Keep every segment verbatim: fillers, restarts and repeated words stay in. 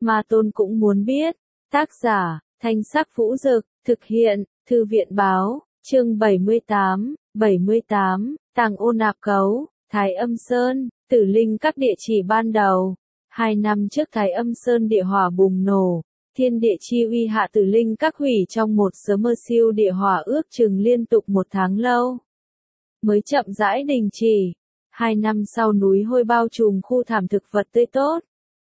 Ma Tôn cũng muốn biết. Tác giả, Thanh Sắc Vũ Dực, thực hiện, Thư viện Báo, chương bảy mươi tám, bảy mươi tám, Tàng Ô Nạp Cấu, Thái Âm Sơn, Tử Linh Các địa chỉ ban đầu. Hai năm trước Thái Âm Sơn địa hỏa bùng nổ, thiên địa chi uy hạ Tử Linh Các hủy trong một sớm mơ siêu địa hỏa ước chừng liên tục một tháng lâu. Mới chậm rãi đình chỉ. Hai năm sau núi hôi bao trùm khu thảm thực vật tươi tốt.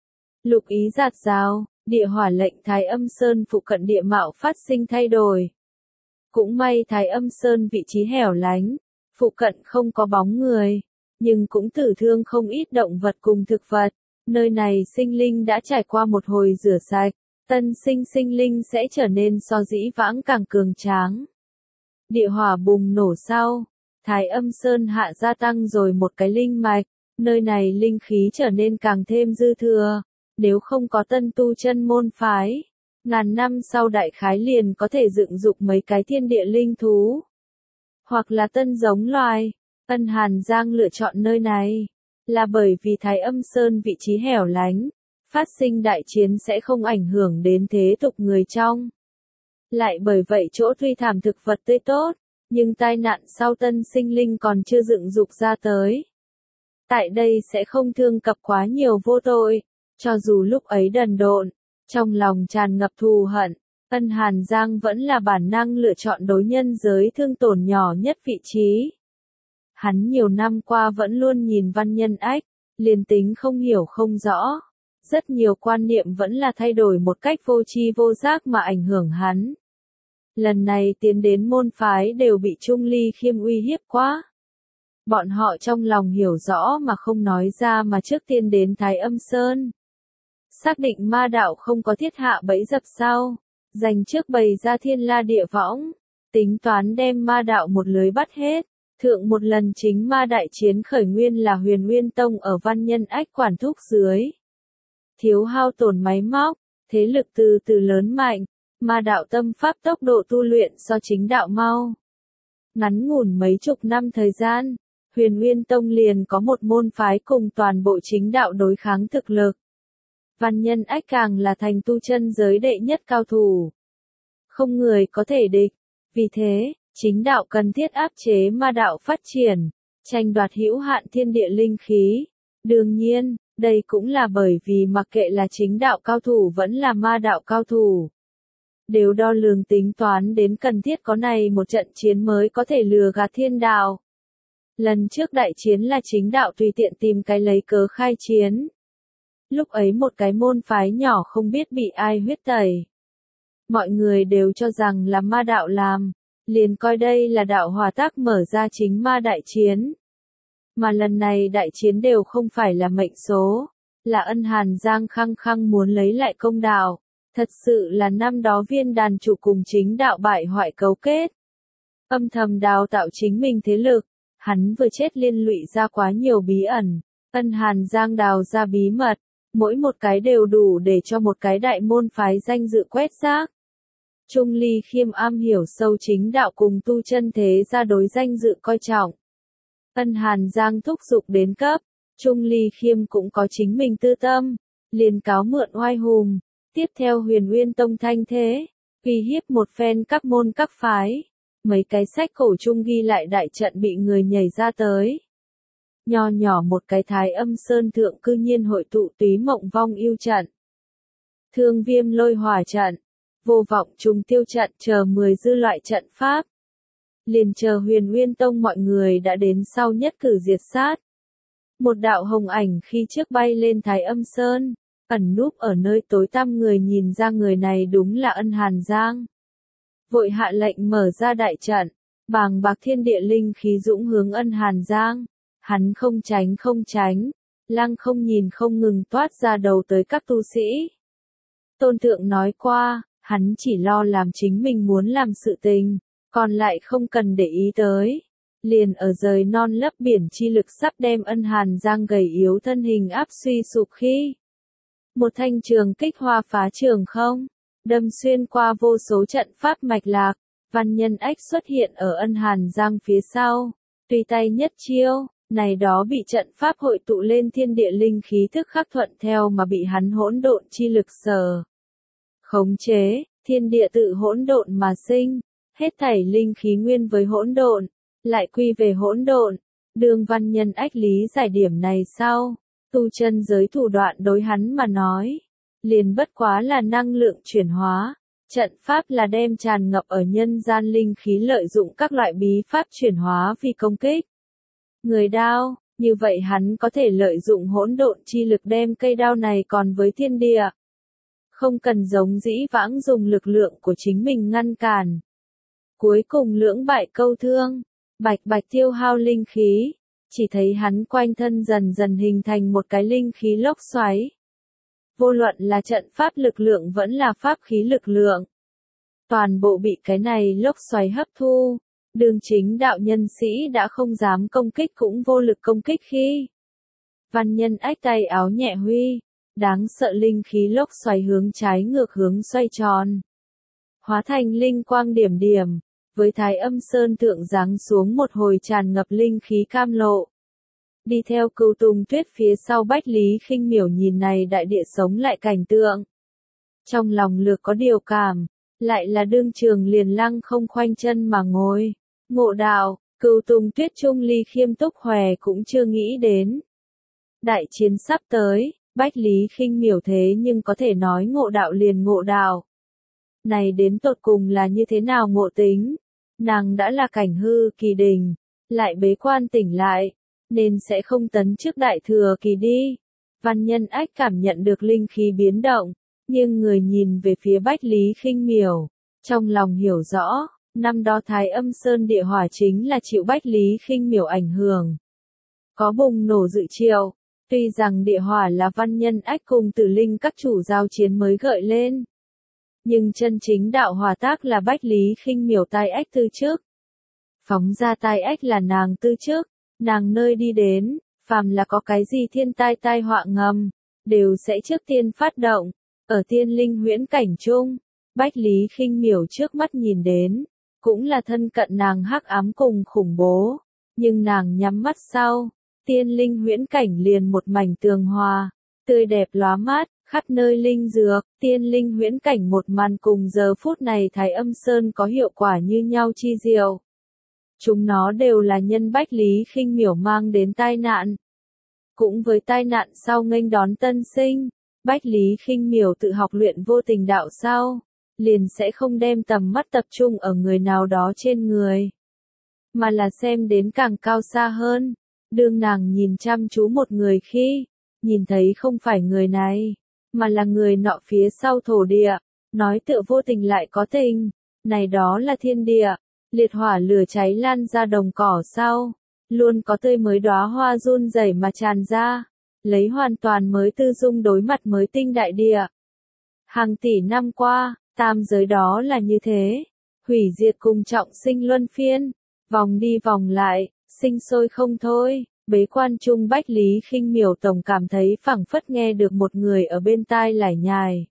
Lục ý giạt rào, địa hỏa lệnh Thái Âm Sơn phụ cận địa mạo phát sinh thay đổi. Cũng may Thái Âm Sơn vị trí hẻo lánh, phụ cận không có bóng người, nhưng cũng tử thương không ít động vật cùng thực vật. Nơi này sinh linh đã trải qua một hồi rửa sạch, tân sinh sinh linh sẽ trở nên so dĩ vãng càng cường tráng. Địa hỏa bùng nổ sau, Thái Âm Sơn hạ gia tăng rồi một cái linh mạch, nơi này linh khí trở nên càng thêm dư thừa. Nếu không có tân tu chân môn phái, ngàn năm sau đại khái liền có thể dựng dục mấy cái thiên địa linh thú. Hoặc là tân giống loài. Ân Hàn Giang lựa chọn nơi này, là bởi vì Thái Âm Sơn vị trí hẻo lánh, phát sinh đại chiến sẽ không ảnh hưởng đến thế tục người trong. Lại bởi vậy chỗ thuy thảm thực vật tươi tốt, nhưng tai nạn sau tân sinh linh còn chưa dựng dục ra tới. Tại đây sẽ không thương cập quá nhiều vô tội. Cho dù lúc ấy đần độn, trong lòng tràn ngập thù hận, Ân Hàn Giang vẫn là bản năng lựa chọn đối nhân giới thương tổn nhỏ nhất vị trí. Hắn nhiều năm qua vẫn luôn nhìn Văn Nhân Ách, liền tính không hiểu không rõ. Rất nhiều quan niệm vẫn là thay đổi một cách vô tri vô giác mà ảnh hưởng hắn. Lần này tiến đến môn phái đều bị Trung Ly Khiêm uy hiếp quá. Bọn họ trong lòng hiểu rõ mà không nói ra mà trước tiên đến Thái Âm Sơn. Xác định ma đạo không có thiết hạ bẫy dập sau, dành trước bày ra thiên la địa võng, tính toán đem ma đạo một lưới bắt hết. Thượng một lần chính ma đại chiến khởi nguyên là Huyền Nguyên Tông ở Văn Nhân Ách quản thúc dưới. Thiếu hao tổn máy móc, thế lực từ từ lớn mạnh, ma đạo tâm pháp tốc độ tu luyện so chính đạo mau. Ngắn ngủn mấy chục năm thời gian, Huyền Nguyên Tông liền có một môn phái cùng toàn bộ chính đạo đối kháng thực lực. Văn Nhân Ách càng là thành tu chân giới đệ nhất cao thủ. Không người có thể địch. Vì thế, chính đạo cần thiết áp chế ma đạo phát triển, tranh đoạt hữu hạn thiên địa linh khí. Đương nhiên, đây cũng là bởi vì mặc kệ là chính đạo cao thủ vẫn là ma đạo cao thủ, đều đo lường tính toán đến cần thiết có này một trận chiến mới có thể lừa gạt thiên đạo. Lần trước đại chiến là chính đạo tùy tiện tìm cái lấy cớ khai chiến. Lúc ấy một cái môn phái nhỏ không biết bị ai huyết tẩy. Mọi người đều cho rằng là ma đạo làm, liền coi đây là đạo hòa tác mở ra chính ma đại chiến. Mà lần này đại chiến đều không phải là mệnh số, là Ân Hàn Giang khăng khăng muốn lấy lại công đạo. Thật sự là năm đó viên đàn chủ cùng chính đạo bại hoại cấu kết. Âm thầm đào tạo chính mình thế lực, hắn vừa chết liên lụy ra quá nhiều bí ẩn. Ân Hàn Giang đào ra bí mật, mỗi một cái đều đủ để cho một cái đại môn phái danh dự quét rác. Trung Ly Khiêm am hiểu sâu chính đạo cùng tu chân thế gia đối danh dự coi trọng. Ân Hàn Giang thúc giục đến cấp, Trung Ly Khiêm cũng có chính mình tư tâm, liền cáo mượn oai hùng, tiếp theo Huyền Nguyên Tông thanh thế, uy hiếp một phen các môn các phái. Mấy cái sách cổ chung ghi lại đại trận bị người nhảy ra tới. Nho nhỏ một cái Thái Âm Sơn thượng cư nhiên hội tụ túy mộng vong yêu trận, thương viêm lôi hỏa trận, vô vọng trùng tiêu trận chờ mười dư loại trận pháp. Liền chờ Huyền Nguyên Tông mọi người đã đến sau nhất cử diệt sát. Một đạo hồng ảnh khi trước bay lên Thái Âm Sơn, ẩn núp ở nơi tối tăm người nhìn ra người này đúng là Ân Hàn Giang. Vội hạ lệnh mở ra đại trận, bàng bạc thiên địa linh khí dũng hướng Ân Hàn Giang. Hắn không tránh không tránh, lăng không nhìn không ngừng toát ra đầu tới các tu sĩ. Tôn Thượng nói qua, hắn chỉ lo làm chính mình muốn làm sự tình, còn lại không cần để ý tới. Liền ở rời non lấp biển chi lực sắp đem Ân Hàn Giang gầy yếu thân hình áp suy sụp khi. Một thanh trường kích hoa phá trường không, đâm xuyên qua vô số trận pháp mạch lạc, Văn Nhân Ách xuất hiện ở Ân Hàn Giang phía sau, tùy tay nhất chiêu, Này đó bị trận pháp hội tụ lên thiên địa linh khí thức khắc thuận theo mà bị hắn hỗn độn chi lực sở khống chế, thiên địa tự hỗn độn mà sinh, hết thảy linh khí nguyên với hỗn độn, lại quy về hỗn độn. Đường Văn Nhân Ách lý giải điểm này sau, tu chân giới thủ đoạn đối hắn mà nói, liền bất quá là năng lượng chuyển hóa, trận pháp là đem tràn ngập ở nhân gian linh khí lợi dụng các loại bí pháp chuyển hóa vì công kích. Người đao, như vậy hắn có thể lợi dụng hỗn độn chi lực đem cây đao này còn với thiên địa. Không cần giống dĩ vãng dùng lực lượng của chính mình ngăn cản. Cuối cùng lưỡng bại câu thương, bạch bạch tiêu hao linh khí, chỉ thấy hắn quanh thân dần dần hình thành một cái linh khí lốc xoáy. Vô luận là trận pháp lực lượng vẫn là pháp khí lực lượng. Toàn bộ bị cái này lốc xoáy hấp thu. Đường chính đạo nhân sĩ đã không dám công kích cũng vô lực công kích khi. Văn Nhân Ách tay áo nhẹ huy, đáng sợ linh khí lốc xoáy hướng trái ngược hướng xoay tròn. Hóa thành linh quang điểm điểm, với Thái Âm Sơn thượng giáng xuống một hồi tràn ngập linh khí cam lộ. Đi theo Cửu Tùng Tuyết phía sau Bách Lý Khinh Miểu nhìn này đại địa sống lại cảnh tượng. Trong lòng lược có điều cảm, lại là đương trường liền lăng không khoanh chân mà ngồi. Ngộ đạo, Cửu Tùng Tuyết Trung Ly Khiêm Túc Hòe cũng chưa nghĩ đến. Đại chiến sắp tới, Bách Lý Khinh Miểu thế nhưng có thể nói ngộ đạo liền ngộ đạo. Này đến tột cùng là như thế nào ngộ tính? Nàng đã là cảnh hư kỳ đình, lại bế quan tỉnh lại, nên sẽ không tấn trước đại thừa kỳ đi. Văn Nhân Ách cảm nhận được linh khí biến động, nhưng người nhìn về phía Bách Lý Khinh Miểu, trong lòng hiểu rõ. Năm đó Thái Âm Sơn địa hỏa chính là chịu Bách Lý Khinh Miểu ảnh hưởng. Có bùng nổ dự triệu, tuy rằng địa hỏa là Văn Nhân Ách cùng Tử Linh các chủ giao chiến mới gợi lên. Nhưng chân chính đạo hỏa tác là Bách Lý Khinh Miểu tai ách tư trước. Phóng ra tai ách là nàng tư trước, nàng nơi đi đến, phàm là có cái gì thiên tai tai họa ngầm, đều sẽ trước tiên phát động. Ở tiên linh huyễn cảnh chung, Bách Lý Khinh Miểu trước mắt nhìn đến. Cũng là thân cận nàng hắc ám cùng khủng bố, nhưng nàng nhắm mắt sau, tiên linh huyễn cảnh liền một mảnh tường hòa, tươi đẹp lóa mát, khắp nơi linh dược, tiên linh huyễn cảnh một màn cùng giờ phút này Thái Âm Sơn có hiệu quả như nhau chi diệu. Chúng nó đều là nhân Bách Lý Khinh Miểu mang đến tai nạn. Cũng với tai nạn sau nghênh đón tân sinh, Bách Lý Khinh Miểu tự học luyện vô tình đạo sau. Liền sẽ không đem tầm mắt tập trung ở người nào đó trên người, mà là xem đến càng cao xa hơn. Đương nàng nhìn chăm chú một người khi, nhìn thấy không phải người này, mà là người nọ phía sau thổ địa, nói tựa vô tình lại có tình, này đó là thiên địa, liệt hỏa lửa cháy lan ra đồng cỏ sau, luôn có tươi mới đóa hoa run rẩy mà tràn ra, lấy hoàn toàn mới tư dung đối mặt mới tinh đại địa. Hàng tỷ năm qua, tam giới đó là như thế, hủy diệt cùng trọng sinh luân phiên, vòng đi vòng lại, sinh sôi không thôi. Bế quan trung Bách Lý Khinh Miểu tổng cảm thấy phảng phất nghe được một người ở bên tai lải nhải.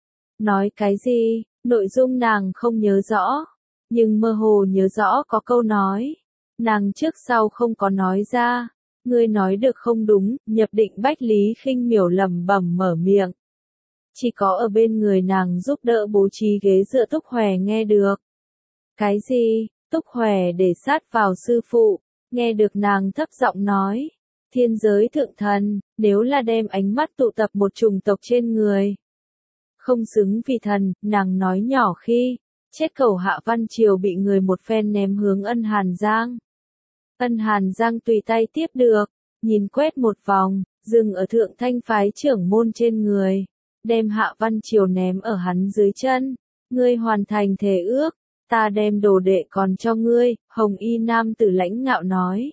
Nói cái gì, nội dung nàng không nhớ rõ, nhưng mơ hồ nhớ rõ có câu nói. Nàng trước sau không có nói ra, ngươi nói được không đúng, nhập định Bách Lý Khinh Miểu lẩm bẩm mở miệng. Chỉ có ở bên người nàng giúp đỡ bố trí ghế dựa Túc Hòe nghe được. Cái gì, Túc Hòe để sát vào sư phụ, nghe được nàng thấp giọng nói. Thiên giới thượng thần, nếu là đem ánh mắt tụ tập một chủng tộc trên người. Không xứng vì thần, nàng nói nhỏ khi, chết cầu Hạ Văn Triều bị người một phen ném hướng Ân Hàn Giang. Ân Hàn Giang tùy tay tiếp được, nhìn quét một vòng, dừng ở thượng thanh phái trưởng môn trên người. Đem Hạ Văn Triều ném ở hắn dưới chân, ngươi hoàn thành thề ước, ta đem đồ đệ còn cho ngươi, Hồng Y nam tử lãnh ngạo nói.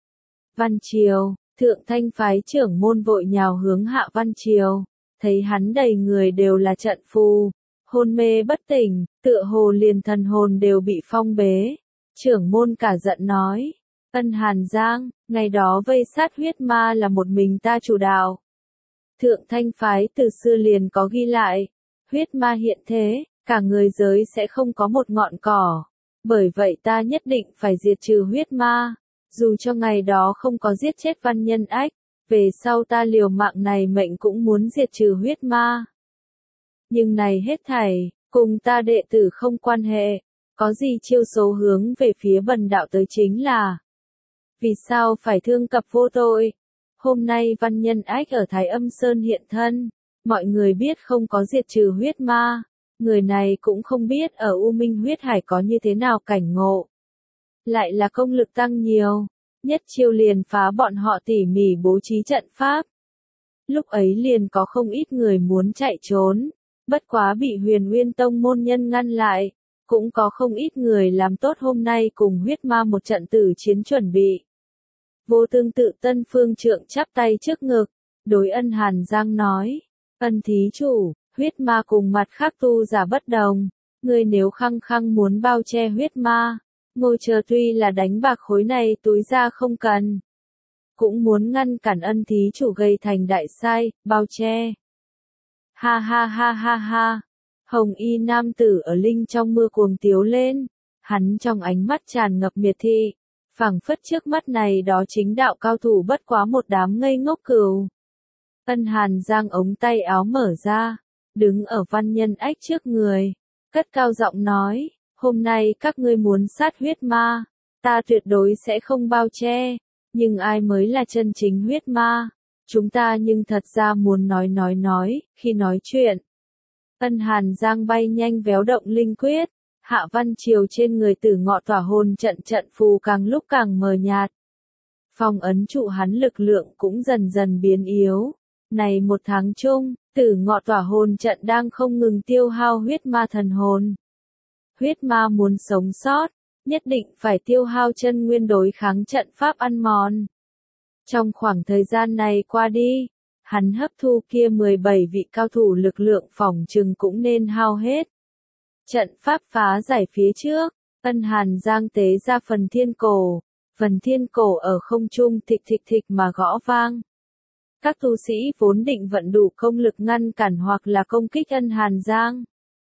Văn Triều, thượng thanh phái trưởng môn vội nhào hướng Hạ Văn Triều, thấy hắn đầy người đều là trận phù, hôn mê bất tỉnh, tựa hồ liền thần hồn đều bị phong bế. Trưởng môn cả giận nói, Ân Hàn Giang, ngày đó vây sát huyết ma là một mình ta chủ đạo. Thượng thanh phái từ xưa liền có ghi lại, huyết ma hiện thế, cả người giới sẽ không có một ngọn cỏ. Bởi vậy ta nhất định phải diệt trừ huyết ma. Dù cho ngày đó không có giết chết Văn Nhân Ách, về sau ta liều mạng này mệnh cũng muốn diệt trừ huyết ma. Nhưng này hết thảy, cùng ta đệ tử không quan hệ, có gì chiêu số hướng về phía bần đạo tới chính là. Vì sao phải thương cập vô tội? Hôm nay Văn Nhân Ách ở Thái Âm Sơn hiện thân, mọi người biết không có diệt trừ huyết ma, người này cũng không biết ở U Minh huyết hải có như thế nào cảnh ngộ. Lại là công lực tăng nhiều, nhất chiêu liền phá bọn họ tỉ mỉ bố trí trận pháp. Lúc ấy liền có không ít người muốn chạy trốn, bất quá bị Huyền Nguyên Tông môn nhân ngăn lại, cũng có không ít người làm tốt hôm nay cùng huyết ma một trận tử chiến chuẩn bị. Vô Tương Tự Tân Phương Trượng chắp tay trước ngực, đối Ân Hàn Giang nói, Ân thí chủ, huyết ma cùng mặt khác tu giả bất đồng, ngươi nếu khăng khăng muốn bao che huyết ma, ngồi chờ tuy là đánh bạc khối này túi ra không cần. Cũng muốn ngăn cản Ân thí chủ gây thành đại sai, bao che. Ha ha ha ha ha, hồng y nam tử ở linh trong mưa cuồng tiếu lên, hắn trong ánh mắt tràn ngập miệt thị, phảng phất trước mắt này đó chính đạo cao thủ bất quá một đám ngây ngốc cừu. Ân Hàn Giang ống tay áo mở ra, đứng ở Văn Nhân Ách trước người, cất cao giọng nói, hôm nay các ngươi muốn sát huyết ma, ta tuyệt đối sẽ không bao che, nhưng ai mới là chân chính huyết ma, chúng ta nhưng thật ra muốn nói nói nói, khi nói chuyện. Ân Hàn Giang bay nhanh véo động linh quyết, Hạ Văn Triều trên người Tử Ngọ tỏa hồn trận trận phù càng lúc càng mờ nhạt. Phong ấn trụ hắn lực lượng cũng dần dần biến yếu. Này một tháng chung, Tử Ngọ tỏa hồn trận đang không ngừng tiêu hao huyết ma thần hồn. Huyết ma muốn sống sót, nhất định phải tiêu hao chân nguyên đối kháng trận pháp ăn mòn. Trong khoảng thời gian này qua đi, hắn hấp thu kia mười bảy vị cao thủ lực lượng phỏng chừng cũng nên hao hết. Trận pháp phá giải phía trước, Ân Hàn Giang tế ra phần thiên cổ, phần thiên cổ ở không trung thịch thịch thịch mà gõ vang. Các tu sĩ vốn định vận đủ công lực ngăn cản hoặc là công kích Ân Hàn Giang,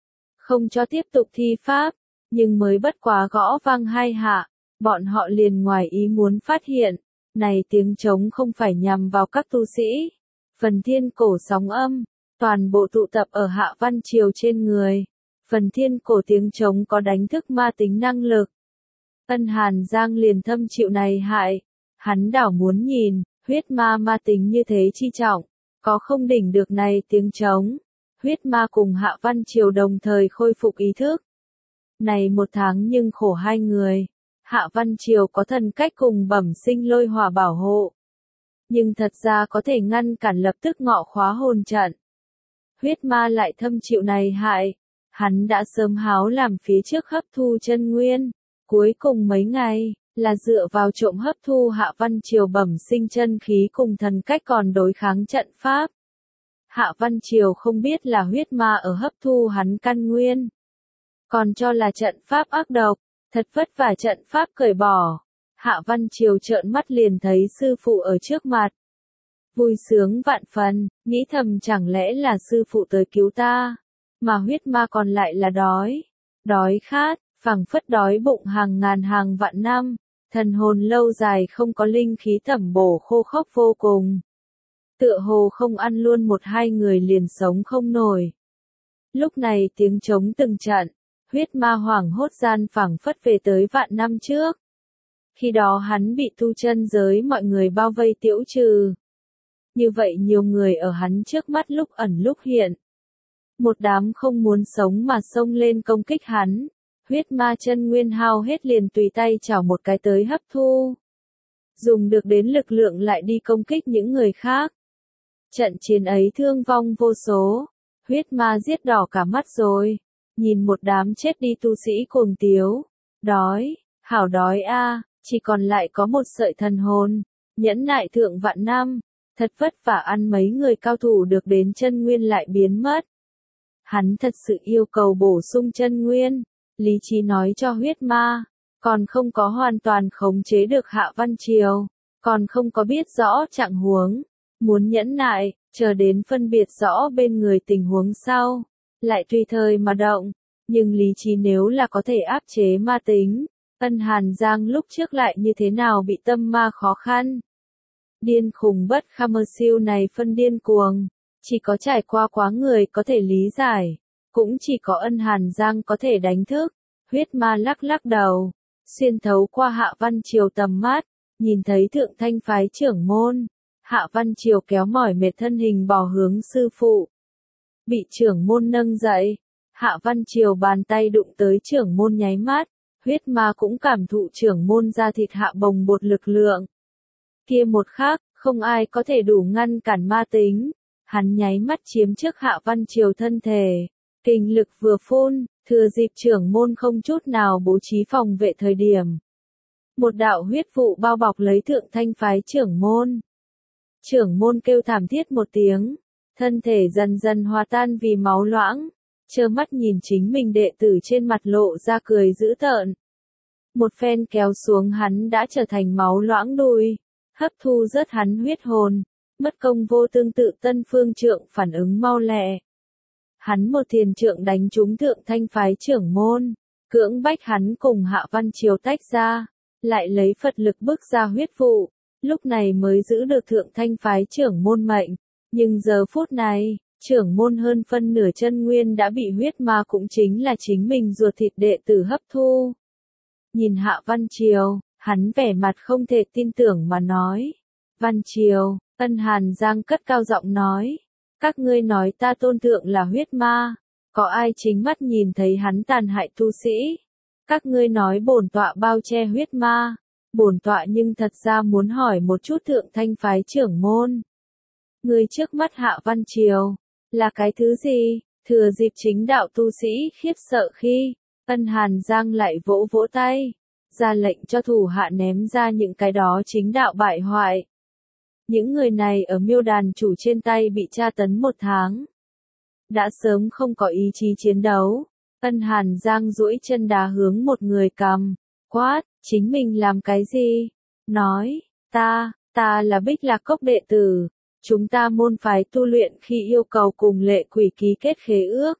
không cho tiếp tục thi pháp, nhưng mới bất quá gõ vang hai hạ, bọn họ liền ngoài ý muốn phát hiện, này tiếng trống không phải nhằm vào các tu sĩ. Phần thiên cổ sóng âm, toàn bộ tụ tập ở Hạ Văn Triều trên người. Phần thiên cổ tiếng trống có đánh thức ma tính năng lực. Ân Hàn Giang liền thâm chịu này hại. Hắn đảo muốn nhìn, huyết ma ma tính như thế chi trọng, có không đỉnh được này tiếng trống. Huyết ma cùng Hạ Văn Triều đồng thời khôi phục ý thức. Này một tháng nhưng khổ hai người. Hạ Văn Triều có thần cách cùng bẩm sinh lôi hỏa bảo hộ. Nhưng thật ra có thể ngăn cản lập tức ngọ khóa hồn trận. Huyết ma lại thâm chịu này hại. Hắn đã sớm háo làm phía trước hấp thu chân nguyên. Cuối cùng mấy ngày, là dựa vào trộm hấp thu Hạ Văn Triều bẩm sinh chân khí cùng thần cách còn đối kháng trận pháp. Hạ Văn Triều không biết là huyết ma ở hấp thu hắn căn nguyên. Còn cho là trận pháp ác độc, thật vất vả trận pháp cởi bỏ. Hạ Văn Triều trợn mắt liền thấy sư phụ ở trước mặt. Vui sướng vạn phần, nghĩ thầm chẳng lẽ là sư phụ tới cứu ta, mà huyết ma còn lại là đói. Đói khát, phảng phất đói bụng hàng ngàn hàng vạn năm, thần hồn lâu dài không có linh khí tẩm bổ khô khốc vô cùng. Tựa hồ không ăn luôn một hai người liền sống không nổi. Lúc này tiếng trống từng trận, huyết ma hoảng hốt gian phảng phất về tới vạn năm trước. Khi đó hắn bị tu chân giới mọi người bao vây tiễu trừ. Như vậy nhiều người ở hắn trước mắt lúc ẩn lúc hiện. Một đám không muốn sống mà xông lên công kích hắn. Huyết ma chân nguyên hao hết liền tùy tay chảo một cái tới hấp thu. Dùng được đến lực lượng lại đi công kích những người khác. Trận chiến ấy thương vong vô số. Huyết ma giết đỏ cả mắt rồi. Nhìn một đám chết đi tu sĩ cuồng tiếu. Đói, hảo đói a, chỉ còn lại có một sợi thần hồn. Nhẫn nại thượng vạn năm. Thật vất vả ăn mấy người cao thủ được đến chân nguyên lại biến mất. Hắn thật sự yêu cầu bổ sung chân nguyên. Lý trí nói cho huyết ma, còn không có hoàn toàn khống chế được Hạ Văn Triều, còn không có biết rõ trạng huống, muốn nhẫn nại, chờ đến phân biệt rõ bên người tình huống sau, lại tùy thời mà động, nhưng lý trí nếu là có thể áp chế ma tính, Ân Hàn Giang lúc trước lại như thế nào bị tâm ma khó khăn. Điên khùng bất kham siêu này phân điên cuồng. Chỉ có trải qua quá người có thể lý giải. Cũng chỉ có Ân Hàn Giang có thể đánh thức. Huyết ma lắc lắc đầu. Xuyên thấu qua Hạ Văn Triều tầm mắt. Nhìn thấy thượng thanh phái trưởng môn. Hạ Văn Triều kéo mỏi mệt thân hình bò hướng sư phụ. Bị trưởng môn nâng dậy. Hạ Văn Triều bàn tay đụng tới trưởng môn nháy mắt. Huyết ma cũng cảm thụ trưởng môn ra thịt hạ bồng bột lực lượng. Kia một khắc, không ai có thể đủ ngăn cản ma tính. Hắn nháy mắt chiếm trước Hạ Văn Triều thân thể. Kinh lực vừa phun, thừa dịp trưởng môn không chút nào bố trí phòng vệ thời điểm. Một đạo huyết vụ bao bọc lấy thượng thanh phái trưởng môn. Trưởng môn kêu thảm thiết một tiếng. Thân thể dần dần hòa tan vì máu loãng. Trơ mắt nhìn chính mình đệ tử trên mặt lộ ra cười dữ tợn. Một phen kéo xuống hắn đã trở thành máu loãng đùi. Hấp thu rớt hắn huyết hồn. Mất công vô tương tự tân phương trượng phản ứng mau lẹ. Hắn một thiền trượng đánh trúng thượng thanh phái trưởng môn. Cưỡng bách hắn cùng Hạ Văn Triều tách ra. Lại lấy Phật lực bức ra huyết vụ. Lúc này mới giữ được thượng thanh phái trưởng môn mệnh. Nhưng giờ phút này, trưởng môn hơn phân nửa chân nguyên đã bị huyết ma cũng chính là chính mình ruột thịt đệ tử hấp thu. Nhìn Hạ Văn Triều, hắn vẻ mặt không thể tin tưởng mà nói. Văn Triều, Ân Hàn Giang cất cao giọng nói. Các ngươi nói ta tôn thượng là huyết ma. Có ai chính mắt nhìn thấy hắn tàn hại tu sĩ? Các ngươi nói bổn tọa bao che huyết ma. Bổn tọa nhưng thật ra muốn hỏi một chút thượng thanh phái trưởng môn. Người trước mắt Hạ Văn Triều, là cái thứ gì? Thừa dịp chính đạo tu sĩ khiếp sợ khi, Ân Hàn Giang lại vỗ vỗ tay, ra lệnh cho thủ hạ ném ra những cái đó chính đạo bại hoại. Những người này ở miêu đàn chủ trên tay bị tra tấn một tháng. Đã sớm không có ý chí chiến đấu. Ân Hàn Giang duỗi chân đá hướng một người cầm, quát, chính mình làm cái gì? Nói, ta, ta là Bích Lạc Cốc đệ tử. Chúng ta môn phái tu luyện khi yêu cầu cùng lệ quỷ ký kết khế ước.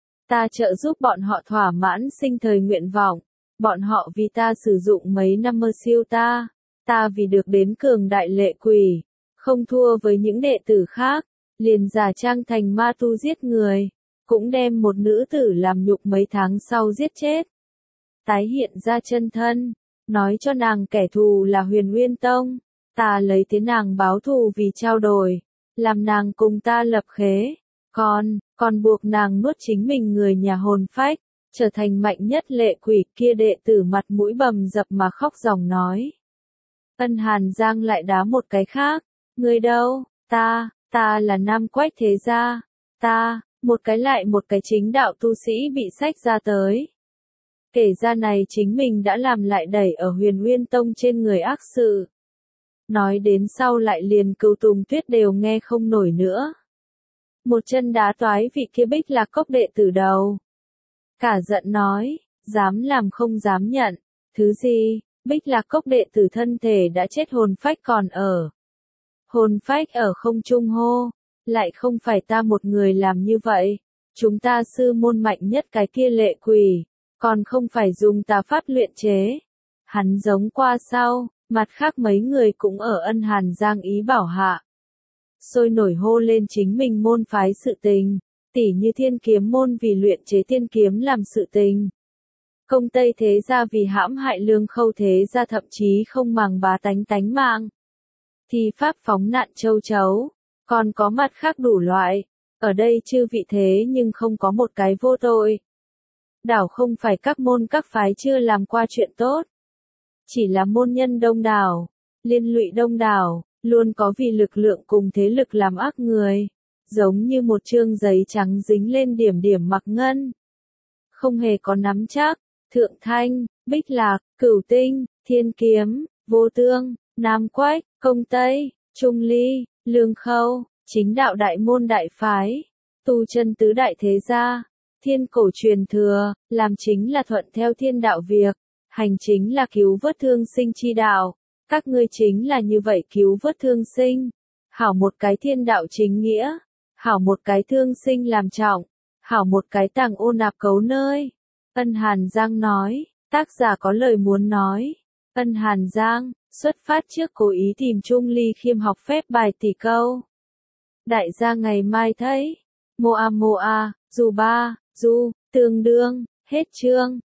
Ta trợ giúp bọn họ thỏa mãn sinh thời nguyện vọng. Bọn họ vì ta sử dụng mấy năm mơ siêu ta. Ta vì được đến cường đại lệ quỷ. Không thua với những đệ tử khác. Liền giả trang thành ma tu giết người. Cũng đem một nữ tử làm nhục mấy tháng sau giết chết. Tái hiện ra chân thân. Nói cho nàng kẻ thù là Huyền Nguyên Tông. Ta lấy thế nàng báo thù vì trao đổi. Làm nàng cùng ta lập khế. Còn, còn buộc nàng nuốt chính mình người nhà hồn phách. Trở thành mạnh nhất lệ quỷ. Kia đệ tử mặt mũi bầm dập mà khóc ròng nói. Ân Hàn Giang lại đá một cái khác. Người đâu? Ta, ta là Nam Quách Thế Gia. Ta, một cái lại một cái chính đạo tu sĩ bị xách ra tới. Kể ra này chính mình đã làm lại đẩy ở Huyền Nguyên Tông trên người ác sự. Nói đến sau lại liền Cửu Tùng Tuyết đều nghe không nổi nữa. Một chân đá toái vị kia Bích Lạc Cốc đệ tử đầu. Cả giận nói, dám làm không dám nhận. Thứ gì? Bích Lạc Cốc đệ tử thân thể đã chết hồn phách còn ở. Hồn phách ở không trung hô. Lại không phải ta một người làm như vậy. Chúng ta sư môn mạnh nhất cái kia lệ quỷ. Còn không phải dùng tà pháp luyện chế. Hắn giống qua sau. Mặt khác mấy người cũng ở Ân Hàn Giang ý bảo hạ. Sôi nổi hô lên chính mình môn phái sự tình. Tỉ như Thiên Kiếm môn vì luyện chế tiên kiếm làm sự tình. Công Tây Thế Gia vì hãm hại Lương Khâu Thế Gia thậm chí không màng bá tánh tánh mạng. Thi pháp phóng nạn châu chấu. Còn có mặt khác đủ loại. Ở đây chư vị thế nhưng không có một cái vô tội. Đảo không phải các môn các phái chưa làm qua chuyện tốt. Chỉ là môn nhân đông đảo, liên lụy đông đảo, luôn có vì lực lượng cùng thế lực làm ác người. Giống như một chương giấy trắng dính lên điểm điểm mặc ngân. Không hề có nắm chắc, Thượng Thanh, Bích Lạc, Cửu Tinh, Thiên Kiếm, Vô Tương, Nam Quách, Công Tây, Trung Ly, Lương Khâu, chính đạo đại môn đại phái, tu chân tứ đại thế gia, thiên cổ truyền thừa, làm chính là thuận theo thiên đạo việc, hành chính là cứu vớt thương sinh chi đạo, các ngươi chính là như vậy cứu vớt thương sinh, hảo một cái thiên đạo chính nghĩa, hảo một cái thương sinh làm trọng, hảo một cái tàng ô nạp cấu nơi. Ân Hàn Giang nói, Tác giả có lời muốn nói. Ân Hàn Giang, xuất phát trước cố ý tìm Trung Ly Khiêm học phép bài tỷ câu. Đại gia ngày mai thấy. Moa moa, dù ba, du, tương đương, hết chương.